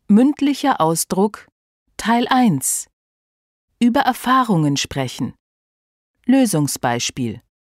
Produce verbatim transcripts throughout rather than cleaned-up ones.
Mündlicher Ausdruck Teil eins. Über Erfahrungen sprechen. Lösungsbeispiel.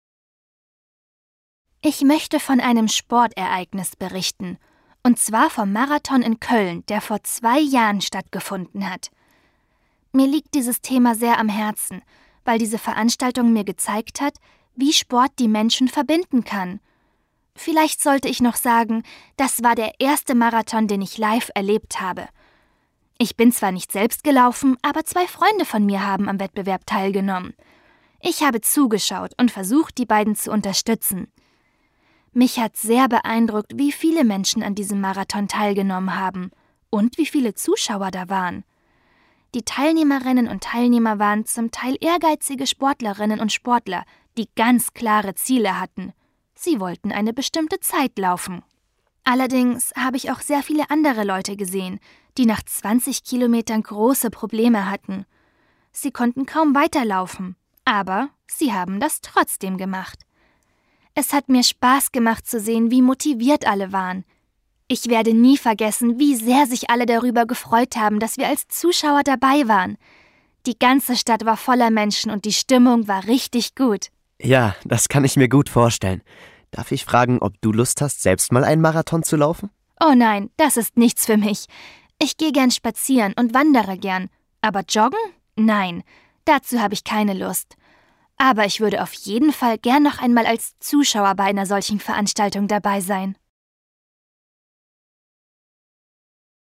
Ich möchte von einem Sportereignis berichten, und zwar vom Marathon in Köln, der vor zwei Jahren stattgefunden hat. Mir liegt dieses Thema sehr am Herzen, weil diese Veranstaltung mir gezeigt hat, wie Sport die Menschen verbinden kann. Vielleicht sollte ich noch sagen, das war der erste Marathon, den ich live erlebt habe. Ich bin zwar nicht selbst gelaufen, aber zwei Freunde von mir haben am Wettbewerb teilgenommen. Ich habe zugeschaut und versucht, die beiden zu unterstützen. Mich hat sehr beeindruckt, wie viele Menschen an diesem Marathon teilgenommen haben und wie viele Zuschauer da waren. Die Teilnehmerinnen und Teilnehmer waren zum Teil ehrgeizige Sportlerinnen und Sportler, die ganz klare Ziele hatten. Sie wollten eine bestimmte Zeit laufen. Allerdings habe ich auch sehr viele andere Leute gesehen, die nach zwanzig Kilometern große Probleme hatten. Sie konnten kaum weiterlaufen, aber sie haben das trotzdem gemacht. Es hat mir Spaß gemacht zu sehen, wie motiviert alle waren. Ich werde nie vergessen, wie sehr sich alle darüber gefreut haben, dass wir als Zuschauer dabei waren. Die ganze Stadt war voller Menschen und die Stimmung war richtig gut. Ja, das kann ich mir gut vorstellen. Darf ich fragen, ob du Lust hast, selbst mal einen Marathon zu laufen? Oh nein, das ist nichts für mich. Ich gehe gern spazieren und wandere gern. Aber joggen? Nein, dazu habe ich keine Lust. Aber ich würde auf jeden Fall gern noch einmal als Zuschauer bei einer solchen Veranstaltung dabei sein.